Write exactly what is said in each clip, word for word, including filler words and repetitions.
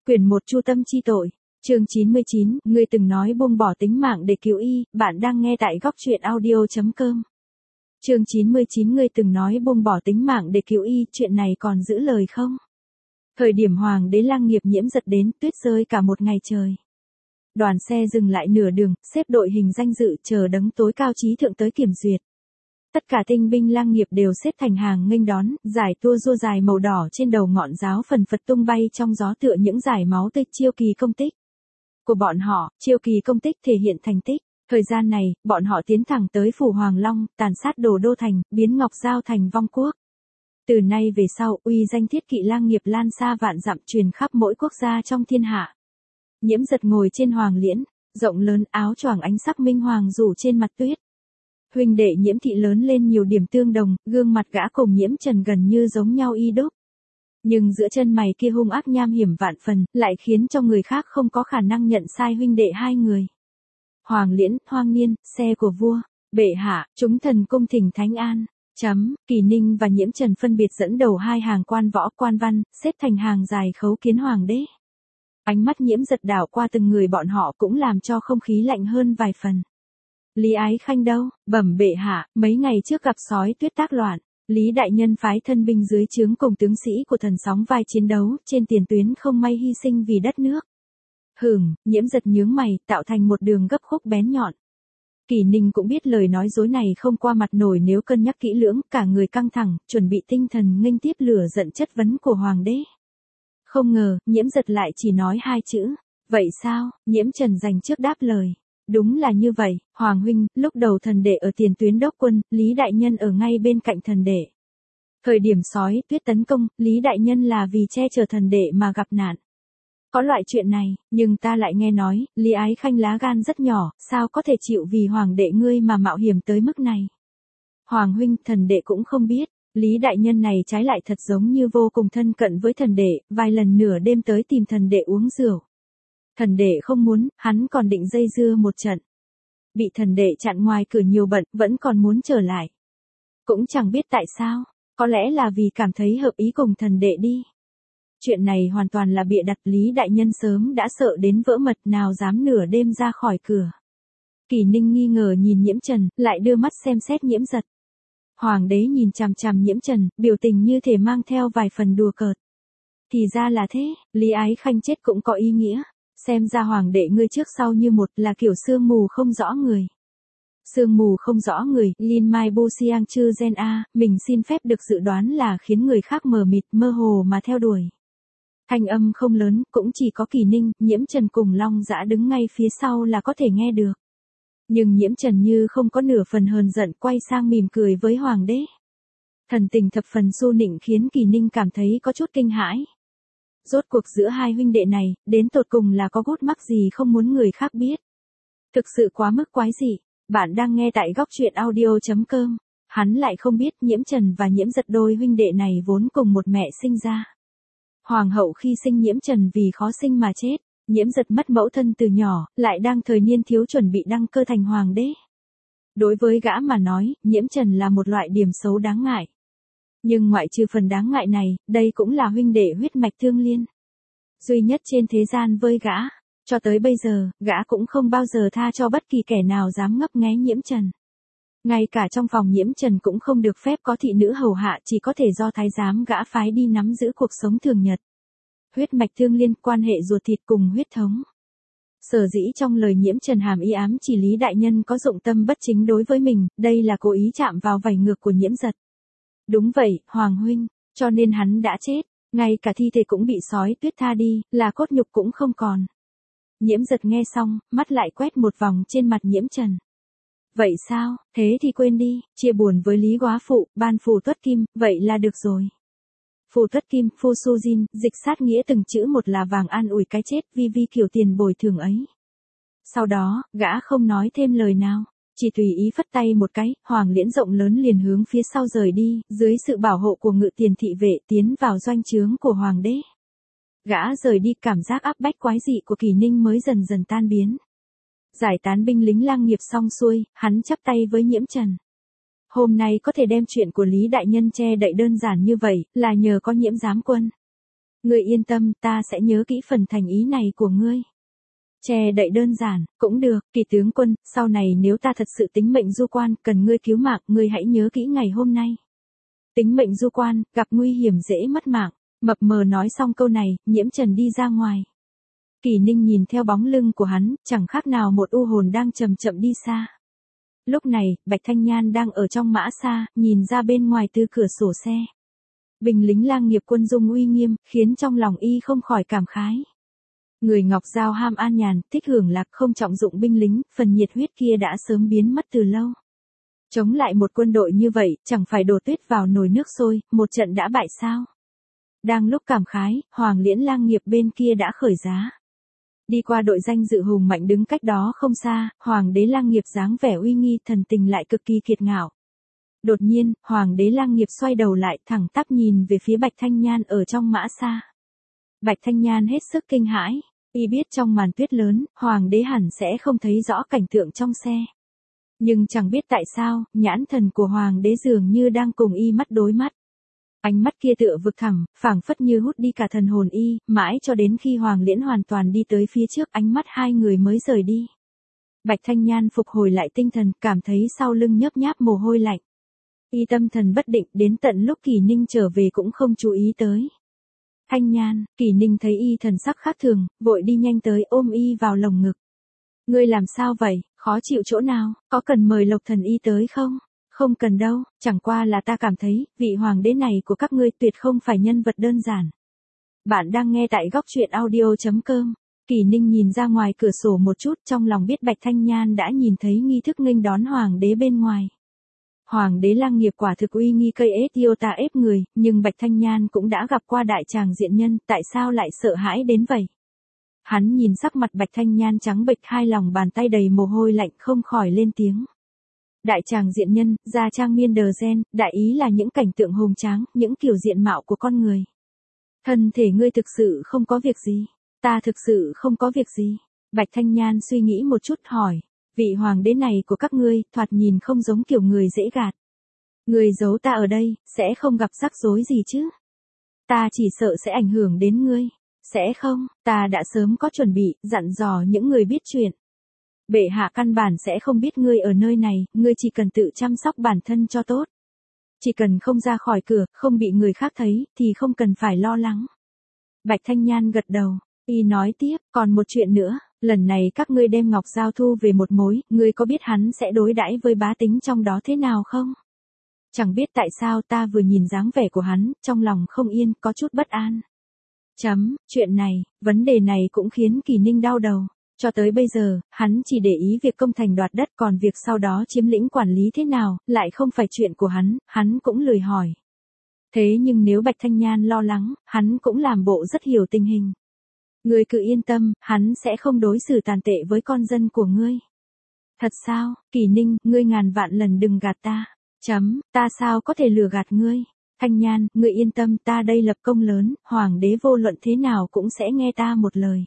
Quyển một Chu tâm chi tội. Chương chín mươi chín, ngươi từng nói buông bỏ tính mạng để cứu y, bạn đang nghe tại góc truyện audio chấm com. Chương chín mươi chín, ngươi từng nói buông bỏ tính mạng để cứu y, chuyện này còn giữ lời không? Thời điểm hoàng đế Lang Nghiệp Nhiễm giật đến, tuyết rơi cả một ngày trời. Đoàn xe dừng lại nửa đường, xếp đội hình danh dự chờ đấng tối cao trí thượng tới kiểm duyệt. Tất cả tinh binh Lang Nghiệp đều xếp thành hàng nghênh đón, giải tua rua dài màu đỏ trên đầu ngọn giáo phần phật tung bay trong gió tựa những dải máu tươi chiêu kỳ công tích của bọn họ. Chiêu kỳ công tích thể hiện thành tích. Thời gian này, bọn họ tiến thẳng tới phủ Hoàng Long, tàn sát đồ đô thành, biến Ngọc Giao thành vong quốc. Từ nay về sau, uy danh thiết kỵ Lang Nghiệp lan xa vạn dặm, truyền khắp mỗi quốc gia trong thiên hạ. Nhiễm giật ngồi trên hoàng liễn, rộng lớn, áo choàng ánh sắc minh hoàng rủ trên mặt tuyết. Huynh đệ Nhiễm thị lớn lên nhiều điểm tương đồng, gương mặt gã cùng Nhiễm Trần gần như giống nhau y đúc. Nhưng giữa chân mày kia hung ác nham hiểm vạn phần, lại khiến cho người khác không có khả năng nhận sai huynh đệ hai người. Hoàng liễn, hoang niên, xe của vua, bệ hạ, chúng thần cung thỉnh thánh an. Chấm, Kỳ Ninh và Nhiễm Trần phân biệt dẫn đầu hai hàng quan võ quan văn, xếp thành hàng dài khấu kiến hoàng đế. Ánh mắt Nhiễm giật đảo qua từng người bọn họ cũng làm cho không khí lạnh hơn vài phần. Lý Ái Khanh đâu? Bẩm bệ hạ, mấy ngày trước gặp sói tuyết tác loạn. Lý đại nhân phái thân binh dưới trướng cùng tướng sĩ của thần sóng vai chiến đấu, trên tiền tuyến không may hy sinh vì đất nước. Hửm, Nhiễm giật nhướng mày, tạo thành một đường gấp khúc bén nhọn. Kỳ Ninh cũng biết lời nói dối này không qua mặt nổi, nếu cân nhắc kỹ lưỡng, cả người căng thẳng, chuẩn bị tinh thần nghênh tiếp lửa giận chất vấn của hoàng đế. Không ngờ, Nhiễm giật lại chỉ nói hai chữ. Vậy sao? Nhiễm Trần dành trước đáp lời. Đúng là như vậy, Hoàng huynh, lúc đầu thần đệ ở tiền tuyến đốc quân, Lý đại nhân ở ngay bên cạnh thần đệ. Thời điểm sói tuyết tấn công, Lý đại nhân là vì che chở thần đệ mà gặp nạn. Có loại chuyện này, nhưng ta lại nghe nói, Lý Ái Khanh lá gan rất nhỏ, sao có thể chịu vì hoàng đệ ngươi mà mạo hiểm tới mức này. Hoàng huynh, thần đệ cũng không biết, Lý đại nhân này trái lại thật giống như vô cùng thân cận với thần đệ, vài lần nửa đêm tới tìm thần đệ uống rượu. Thần đệ không muốn, hắn còn định dây dưa một trận. Bị thần đệ chặn ngoài cửa nhiều bận, vẫn còn muốn trở lại. Cũng chẳng biết tại sao, có lẽ là vì cảm thấy hợp ý cùng thần đệ đi. Chuyện này hoàn toàn là bịa đặt, Lý đại nhân sớm đã sợ đến vỡ mật, nào dám nửa đêm ra khỏi cửa. Kỳ Ninh nghi ngờ nhìn Nhiễm Trần, lại đưa mắt xem xét Nhiễm giật. Hoàng đế nhìn chằm chằm Nhiễm Trần, biểu tình như thể mang theo vài phần đùa cợt. Thì ra là thế, Lý Ái Khanh chết cũng có ý nghĩa. Xem ra hoàng đệ ngươi trước sau như một, là kiểu sương mù không rõ người. Sương mù không rõ người, Lin Mai Bu Siang Chư Gen A, mình xin phép được dự đoán là khiến người khác mờ mịt, mơ hồ mà theo đuổi. Thanh âm không lớn, cũng chỉ có Kỳ Ninh, Nhiễm Trần cùng Long Dã đứng ngay phía sau là có thể nghe được. Nhưng Nhiễm Trần như không có nửa phần hờn giận, quay sang mỉm cười với hoàng đế. Thần tình thập phần xu nịnh khiến Kỳ Ninh cảm thấy có chút kinh hãi. Rốt cuộc giữa hai huynh đệ này, đến tột cùng là có gút mắc gì không muốn người khác biết. Thực sự quá mức quái dị. Bạn đang nghe tại góc truyện audio chấm com. Hắn lại không biết Nhiễm Trần và Nhiễm giật đôi huynh đệ này vốn cùng một mẹ sinh ra. Hoàng hậu khi sinh Nhiễm Trần vì khó sinh mà chết. Nhiễm giật mất mẫu thân từ nhỏ, lại đang thời niên thiếu chuẩn bị đăng cơ thành hoàng đế. Đối với gã mà nói, Nhiễm Trần là một loại điểm xấu đáng ngại. Nhưng ngoại trừ phần đáng ngại này, đây cũng là huynh đệ huyết mạch tương liên. Duy nhất trên thế gian với gã. Cho tới bây giờ, gã cũng không bao giờ tha cho bất kỳ kẻ nào dám ngấp nghé Nhiễm Trần. Ngay cả trong phòng Nhiễm Trần cũng không được phép có thị nữ hầu hạ, chỉ có thể do thái giám gã phái đi nắm giữ cuộc sống thường nhật. Huyết mạch tương liên, quan hệ ruột thịt cùng huyết thống. Sở dĩ trong lời Nhiễm Trần hàm ý ám chỉ Lý đại nhân có dụng tâm bất chính đối với mình, đây là cố ý chạm vào vảy ngược của Nhiễm giật. Đúng vậy, Hoàng huynh, cho nên hắn đã chết, ngay cả thi thể cũng bị sói tuyết tha đi, là cốt nhục cũng không còn. Nhiễm giật nghe xong, mắt lại quét một vòng trên mặt Nhiễm Trần. Vậy sao, thế thì quên đi, chia buồn với Lý góa phụ, ban phù tuất kim, vậy là được rồi. Phù tuất kim, phu su jin, dịch sát nghĩa từng chữ một là vàng an ủi cái chết, vi vi kiểu tiền bồi thường ấy. Sau đó, gã không nói thêm lời nào. Chỉ tùy ý phất tay một cái, hoàng liễn rộng lớn liền hướng phía sau rời đi, dưới sự bảo hộ của ngự tiền thị vệ tiến vào doanh trướng của hoàng đế. Gã rời đi, cảm giác áp bách quái dị của Kỳ Ninh mới dần dần tan biến. Giải tán binh lính Lang Nghiệp xong xuôi, hắn chắp tay với Nhiễm Trần. Hôm nay có thể đem chuyện của Lý đại nhân che đậy đơn giản như vậy, là nhờ có Nhiễm giám quân. Ngươi yên tâm, ta sẽ nhớ kỹ phần thành ý này của ngươi. Che đậy đơn giản, cũng được, Kỳ tướng quân, sau này nếu ta thật sự tính mệnh du quan, cần ngươi cứu mạng, ngươi hãy nhớ kỹ ngày hôm nay. Tính mệnh du quan, gặp nguy hiểm dễ mất mạng, mập mờ nói xong câu này, Nhiễm Trần đi ra ngoài. Kỳ Ninh nhìn theo bóng lưng của hắn, chẳng khác nào một u hồn đang chậm chậm đi xa. Lúc này, Bạch Thanh Nhan đang ở trong mã xa, nhìn ra bên ngoài từ cửa sổ xe. Binh lính lang nghiệp quân dung uy nghiêm, khiến trong lòng y không khỏi cảm khái. Người Ngọc Giao ham an nhàn, thích hưởng lạc không trọng dụng binh lính, phần nhiệt huyết kia đã sớm biến mất từ lâu. Chống lại một quân đội như vậy, chẳng phải đổ tuyết vào nồi nước sôi, một trận đã bại sao? Đang lúc cảm khái, Hoàng Liễn lang nghiệp bên kia đã khởi giá. Đi qua đội danh dự hùng mạnh đứng cách đó không xa, Hoàng đế lang nghiệp dáng vẻ uy nghi, thần tình lại cực kỳ kiệt ngạo. Đột nhiên, Hoàng đế lang nghiệp xoay đầu lại, thẳng tắp nhìn về phía Bạch Thanh Nhan ở trong mã xa. Bạch Thanh Nhan hết sức kinh hãi, y biết trong màn tuyết lớn, Hoàng đế hẳn sẽ không thấy rõ cảnh tượng trong xe. Nhưng chẳng biết tại sao, nhãn thần của Hoàng đế dường như đang cùng y mắt đối mắt. Ánh mắt kia tựa vực thẳm, phảng phất như hút đi cả thần hồn y, mãi cho đến khi Hoàng Liễn hoàn toàn đi tới phía trước, ánh mắt hai người mới rời đi. Bạch Thanh Nhan phục hồi lại tinh thần, cảm thấy sau lưng nhấp nháp mồ hôi lạnh. Y tâm thần bất định, đến tận lúc Kỳ Ninh trở về cũng không chú ý tới. Thanh Nhan, Kỳ Ninh thấy y thần sắc khác thường, vội đi nhanh tới ôm y vào lồng ngực. Ngươi làm sao vậy, khó chịu chỗ nào, có cần mời Lộc Thần Y tới không? Không cần đâu, chẳng qua là ta cảm thấy, vị hoàng đế này của các ngươi tuyệt không phải nhân vật đơn giản. Bạn đang nghe tại góc truyện audio chấm com. Kỳ Ninh nhìn ra ngoài cửa sổ một chút, trong lòng biết Bạch Thanh Nhan đã nhìn thấy nghi thức nghênh đón hoàng đế bên ngoài. Hoàng đế lang nghiệp quả thực uy nghi cây ết yêu ta ép người, nhưng Bạch Thanh Nhan cũng đã gặp qua đại tràng diện nhân, tại sao lại sợ hãi đến vậy? Hắn nhìn sắc mặt Bạch Thanh Nhan trắng bệch, hai lòng bàn tay đầy mồ hôi lạnh, không khỏi lên tiếng. Đại tràng diện nhân, gia trang miên đờ gen, đại ý là những cảnh tượng hùng tráng, những kiểu diện mạo của con người. Thân thể ngươi thực sự không có việc gì, ta thực sự không có việc gì. Bạch Thanh Nhan suy nghĩ một chút hỏi, vị hoàng đế này của các ngươi, thoạt nhìn không giống kiểu người dễ gạt. Người giấu ta ở đây, sẽ không gặp rắc rối gì chứ? Ta chỉ sợ sẽ ảnh hưởng đến ngươi. Sẽ không, ta đã sớm có chuẩn bị, dặn dò những người biết chuyện. Bệ hạ căn bản sẽ không biết ngươi ở nơi này, ngươi chỉ cần tự chăm sóc bản thân cho tốt. Chỉ cần không ra khỏi cửa, không bị người khác thấy, thì không cần phải lo lắng. Bạch Thanh Nhan gật đầu, y nói tiếp, còn một chuyện nữa, lần này các ngươi đem Ngọc Giao thu về một mối, ngươi có biết hắn sẽ đối đãi với bá tính trong đó thế nào không? Chẳng biết tại sao ta vừa nhìn dáng vẻ của hắn, trong lòng không yên, có chút bất an. Chấm, chuyện này, vấn đề này cũng khiến Kỳ Ninh đau đầu. Cho tới bây giờ, hắn chỉ để ý việc công thành đoạt đất, còn việc sau đó chiếm lĩnh quản lý thế nào, lại không phải chuyện của hắn, hắn cũng lười hỏi. Thế nhưng nếu Bạch Thanh Nhan lo lắng, hắn cũng làm bộ rất hiểu tình hình. Ngươi cứ yên tâm, hắn sẽ không đối xử tàn tệ với con dân của ngươi. Thật sao, Kỳ Ninh, ngươi ngàn vạn lần đừng gạt ta. Chấm, ta sao có thể lừa gạt ngươi? Thanh Nhan, ngươi yên tâm, ta đây lập công lớn, hoàng đế vô luận thế nào cũng sẽ nghe ta một lời.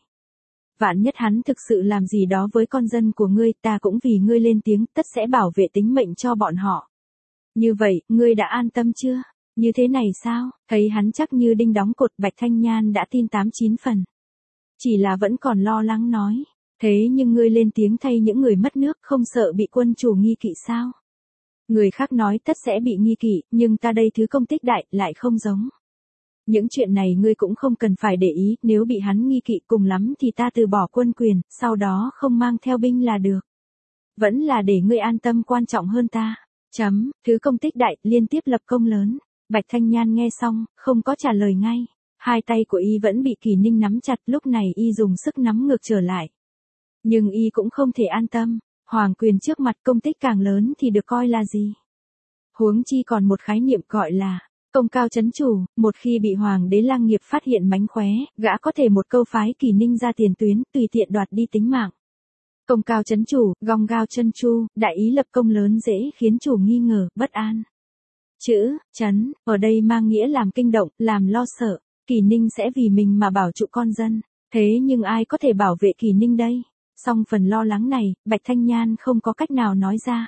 Vạn nhất hắn thực sự làm gì đó với con dân của ngươi, ta cũng vì ngươi lên tiếng, tất sẽ bảo vệ tính mệnh cho bọn họ. Như vậy, ngươi đã an tâm chưa? Như thế này sao? Thấy hắn chắc như đinh đóng cột, Bạch Thanh Nhan đã tin tám chín phần. Chỉ là vẫn còn lo lắng nói. Thế nhưng ngươi lên tiếng thay những người mất nước, không sợ bị quân chủ nghi kỵ sao? Người khác nói tất sẽ bị nghi kỵ, nhưng ta đây thứ công tích đại, lại không giống. Những chuyện này ngươi cũng không cần phải để ý, nếu bị hắn nghi kỵ cùng lắm thì ta từ bỏ quân quyền, sau đó không mang theo binh là được. Vẫn là để ngươi an tâm quan trọng hơn ta. Chấm, thứ công tích đại, liên tiếp lập công lớn. Bạch Thanh Nhan nghe xong, không có trả lời ngay. Hai tay của y vẫn bị Kỳ Ninh nắm chặt, lúc này y dùng sức nắm ngược trở lại. Nhưng y cũng không thể an tâm, hoàng quyền trước mặt công tích càng lớn thì được coi là gì. Huống chi còn một khái niệm gọi là công cao chấn chủ, một khi bị hoàng đế lang nghiệp phát hiện mánh khóe, gã có thể một câu phái Kỳ Ninh ra tiền tuyến, tùy tiện đoạt đi tính mạng. Công cao chấn chủ, gong gao chân chu, đại ý lập công lớn dễ khiến chủ nghi ngờ, bất an. Chữ, chấn, ở đây mang nghĩa làm kinh động, làm lo sợ, Kỳ Ninh sẽ vì mình mà bảo trụ con dân, thế nhưng ai có thể bảo vệ Kỳ Ninh đây? Song phần lo lắng này, Bạch Thanh Nhan không có cách nào nói ra.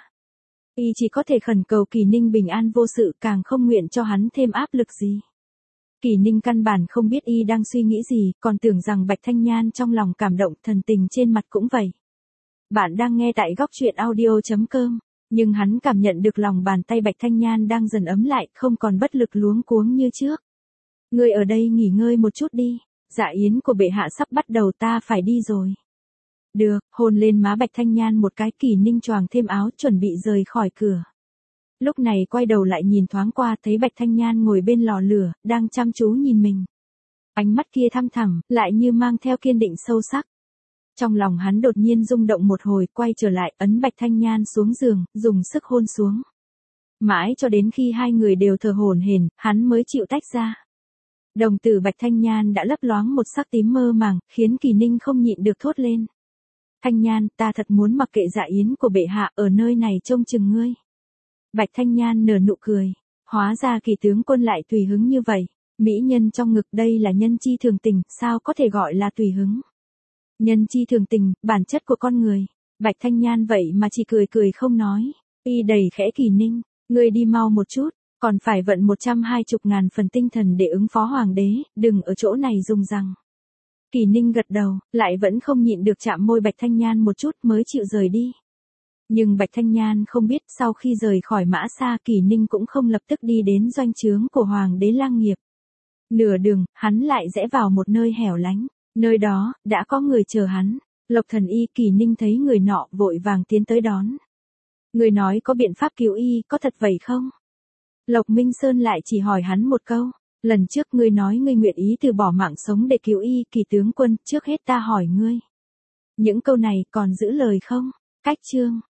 Y chỉ có thể khẩn cầu Kỳ Ninh bình an vô sự, càng không nguyện cho hắn thêm áp lực gì. Kỳ Ninh căn bản không biết y đang suy nghĩ gì, còn tưởng rằng Bạch Thanh Nhan trong lòng cảm động, thần tình trên mặt cũng vậy. Bạn đang nghe tại góc truyện audio.com, nhưng hắn cảm nhận được lòng bàn tay Bạch Thanh Nhan đang dần ấm lại, không còn bất lực luống cuống như trước. Ngươi ở đây nghỉ ngơi một chút đi, dạ yến của bệ hạ sắp bắt đầu, ta phải đi rồi. Được, hôn lên má Bạch Thanh Nhan một cái, Kỳ Ninh choàng thêm áo chuẩn bị rời khỏi cửa. Lúc này quay đầu lại nhìn thoáng qua, thấy Bạch Thanh Nhan ngồi bên lò lửa, đang chăm chú nhìn mình. Ánh mắt kia thăm thẳm, lại như mang theo kiên định sâu sắc. Trong lòng hắn đột nhiên rung động một hồi, quay trở lại, ấn Bạch Thanh Nhan xuống giường, dùng sức hôn xuống. Mãi cho đến khi hai người đều thở hổn hển, hắn mới chịu tách ra. Đồng tử Bạch Thanh Nhan đã lấp loáng một sắc tím mơ màng, khiến Kỳ Ninh không nhịn được thốt lên. Thanh Nhan, ta thật muốn mặc kệ dạ yến của bệ hạ, ở nơi này trông chừng ngươi. Bạch Thanh Nhan nở nụ cười. Hóa ra Kỳ tướng quân lại tùy hứng như vậy. Mỹ nhân trong ngực, đây là nhân chi thường tình, sao có thể gọi là tùy hứng. Nhân chi thường tình, bản chất của con người. Bạch Thanh Nhan vậy mà chỉ cười cười không nói. Y đầy khẽ Kỳ Ninh, ngươi đi mau một chút, còn phải vận một trăm hai mươi ngàn phần tinh thần để ứng phó hoàng đế, đừng ở chỗ này dùng rằng. Kỳ Ninh gật đầu, lại vẫn không nhịn được chạm môi Bạch Thanh Nhan một chút mới chịu rời đi. Nhưng Bạch Thanh Nhan không biết, sau khi rời khỏi Mã Sa, Kỳ Ninh cũng không lập tức đi đến doanh trướng của hoàng đế Lang Nghiệp. Nửa đường, hắn lại rẽ vào một nơi hẻo lánh, nơi đó, đã có người chờ hắn. Lộc Thần Y. Kỳ Ninh thấy người nọ, vội vàng tiến tới đón. Người nói có biện pháp cứu y, có thật vậy không? Lộc Minh Sơn lại chỉ hỏi hắn một câu. Lần trước ngươi nói ngươi nguyện ý từ bỏ mạng sống để cứu y, Kỳ tướng quân, trước hết ta hỏi ngươi. Những câu này còn giữ lời không? Cách chương.